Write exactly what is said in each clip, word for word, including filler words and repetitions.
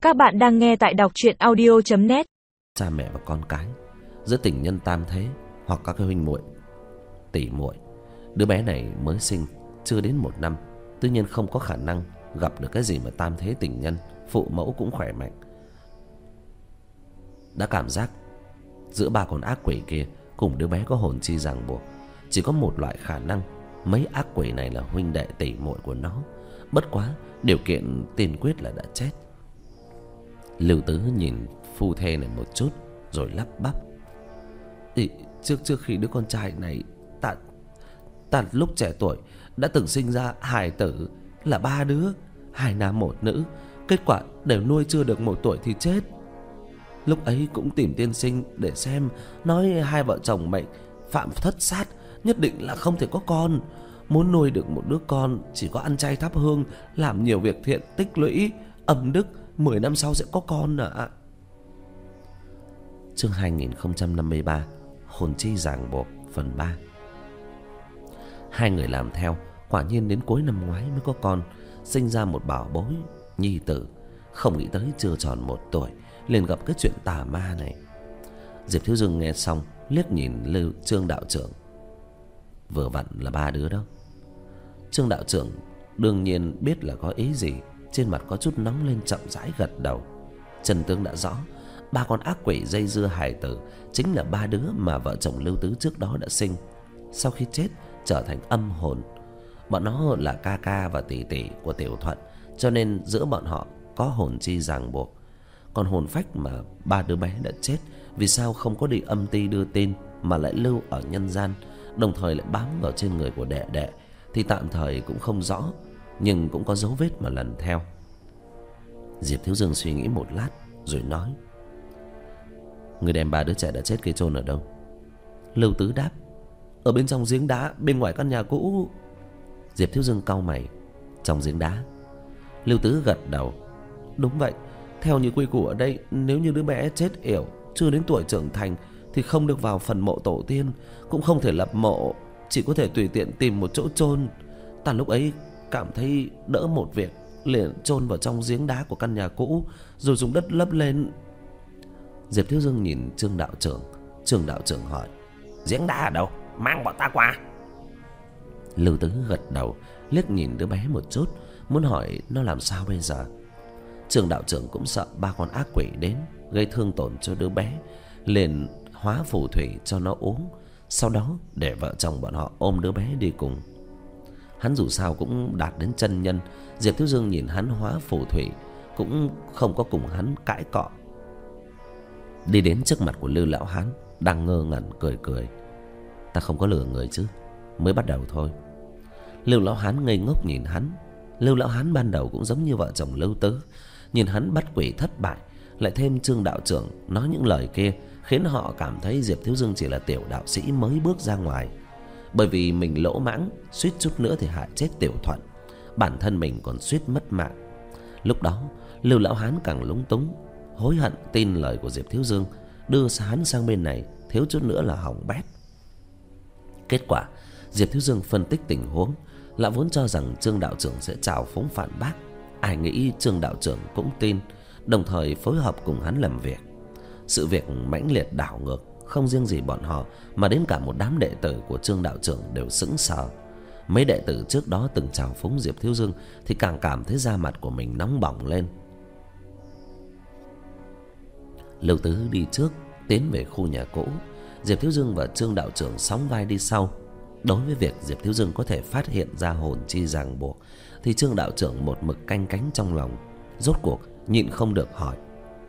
Các bạn đang nghe tại đọc truyện audio chấm net. Cha mẹ và con cái, giữa tình nhân tam thế hoặc các huynh muội, tỷ muội. Đứa bé này mới sinh chưa đến một năm, tuy nhiên không có khả năng gặp được cái gì mà tam thế tình nhân. Phụ mẫu cũng khỏe mạnh. Đã cảm giác giữa ba con ác quỷ kia cùng đứa bé có hồn chi ràng buộc. Chỉ có một loại khả năng, mấy ác quỷ này là huynh đệ tỷ muội của nó. Bất quá điều kiện tiên quyết là đã chết. Lưu Tứ nhìn phu thê này một chút rồi lắp bắp: Ý, trước trước khi đứa con trai này ta ta lúc trẻ tuổi đã từng sinh ra hài tử là ba đứa, hai nam một nữ. Kết quả đều nuôi chưa được một tuổi thì chết. Lúc ấy cũng tìm tiên sinh để xem, nói hai vợ chồng mệnh phạm thất sát, nhất định là không thể có con. Muốn nuôi được một đứa con chỉ có ăn chay thắp hương, làm nhiều việc thiện tích lũy âm đức, mười năm sau sẽ có con ạ. Chương hai nghìn không trăm năm mươi ba, hồn chi ràng buộc phần ba. Hai người làm theo, quả nhiên đến cuối năm ngoái mới có con, sinh ra một bảo bối nhi tử. Không nghĩ tới chưa tròn một tuổi liền gặp cái chuyện tà ma này. Diệp Thiếu Dương nghe xong liếc nhìn Lưu Trương đạo trưởng: Vừa vặn là ba đứa đó. Trương đạo trưởng đương nhiên biết là có ý gì, trên mặt có chút nóng lên, chậm rãi gật đầu. Chân tướng đã rõ, ba con ác quỷ dây dưa hài tử chính là ba đứa mà vợ chồng Lưu Tứ trước đó đã sinh. Sau khi chết trở thành âm hồn. Bọn nó là ca ca và tỷ tỷ của Tiểu Thuận, cho nên giữa bọn họ có hồn chi ràng buộc. Còn hồn phách mà ba đứa bé đã chết, vì sao không có đi âm ty đưa tin mà lại lưu ở nhân gian, đồng thời lại bám vào trên người của đệ đệ, thì tạm thời cũng không rõ, nhưng cũng có dấu vết mà lần theo. Diệp Thiếu Dương suy nghĩ một lát rồi nói: Người đem ba đứa trẻ đã chết kia chôn ở đâu? Lưu Tứ đáp: Ở bên trong giếng đá bên ngoài căn nhà cũ. Diệp Thiếu Dương cau mày: Trong giếng đá? Lưu Tứ gật đầu: Đúng vậy. Theo như quy củ ở đây, nếu như đứa bé chết yểu chưa đến tuổi trưởng thành thì không được vào phần mộ tổ tiên, cũng không thể lập mộ, chỉ có thể tùy tiện tìm một chỗ chôn. Ta lúc ấy cảm thấy đỡ một việc, liền chôn vào trong giếng đá của căn nhà cũ rồi dùng đất lấp lên. Diệp Thiếu Dương nhìn Trương đạo trưởng. Trương đạo trưởng hỏi: Giếng đá ở đâu? Mang bọn ta qua. Lưu Tứ gật đầu, liếc nhìn đứa bé một chút, muốn hỏi nó làm sao bây giờ. Trương đạo trưởng cũng sợ ba con ác quỷ đến gây thương tổn cho đứa bé, liền hóa phù thủy cho nó uống, sau đó để vợ chồng bọn họ ôm đứa bé đi cùng. Hắn dù sao cũng đạt đến chân nhân, Diệp Thiếu Dương nhìn hắn hóa phù thủy cũng không có cùng hắn cãi cọ. Đi đến trước mặt của Lưu lão hán đang ngơ ngẩn cười cười: Ta không có lừa người chứ, mới bắt đầu thôi. Lưu lão hán ngây ngốc nhìn hắn. Lưu lão hán ban đầu cũng giống như vợ chồng Lưu Tứ, nhìn hắn bắt quỷ thất bại, lại thêm Trương đạo trưởng nói những lời kia, khiến họ cảm thấy Diệp Thiếu Dương chỉ là tiểu đạo sĩ mới bước ra ngoài. Bởi vì mình lỗ mãng, suýt chút nữa thì hại chết Tiểu Thuận, bản thân mình còn suýt mất mạng. Lúc đó Lưu lão hán càng lúng túng, hối hận tin lời của Diệp Thiếu Dương, đưa hắn sang bên này, thiếu chút nữa là hỏng bét. Kết quả Diệp Thiếu Dương phân tích tình huống, lão vốn cho rằng Trương đạo trưởng sẽ trào phúng phản bác, ai nghĩ Trương đạo trưởng cũng tin, đồng thời phối hợp cùng hắn làm việc. Sự việc mãnh liệt đảo ngược, không riêng gì bọn họ mà đến cả một đám đệ tử của Trương đạo trưởng đều sững sờ. Mấy đệ tử trước đó từng trào phúng Diệp Thiếu Dương thì càng cảm thấy da mặt của mình nóng bỏng lên. Lưu Tứ đi trước tiến về khu nhà cũ, Diệp Thiếu Dương và Trương đạo trưởng sóng vai đi sau. Đối với việc Diệp Thiếu Dương có thể phát hiện ra hồn chi ràng buộc thì Trương đạo trưởng một mực canh cánh trong lòng, rốt cuộc nhịn không được hỏi: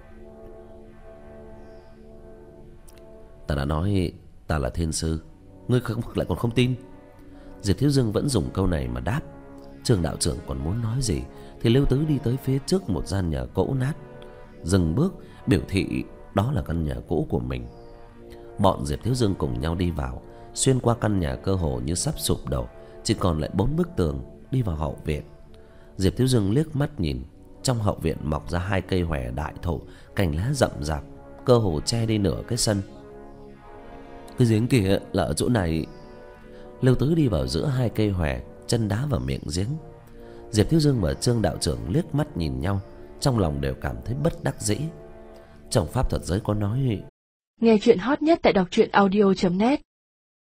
Ta đã nói ta là thiên sư, ngươi không lại còn không tin? Diệp Thiếu Dương vẫn dùng câu này mà đáp. Trương đạo trưởng còn muốn nói gì thì Lưu Tứ đi tới phía trước một gian nhà cũ nát, dừng bước biểu thị đó là căn nhà cũ của mình. Bọn Diệp Thiếu Dương cùng nhau đi vào, xuyên qua căn nhà cơ hồ như sắp sụp đổ, chỉ còn lại bốn bức tường, đi vào hậu viện. Diệp Thiếu Dương liếc mắt nhìn, trong hậu viện mọc ra hai cây hòe đại thụ, cành lá rậm rạp, cơ hồ che đi nửa cái sân. Cái giếng kia là ở chỗ này. Lưu Tứ đi vào giữa hai cây hòe, chân đá vào miệng giếng. Diệp Thiếu Dương và Trương đạo trưởng liếc mắt nhìn nhau, trong lòng đều cảm thấy bất đắc dĩ. Trong pháp thuật giới có nói: nghe chuyện hot nhất tại đọc truyện audio chấm net.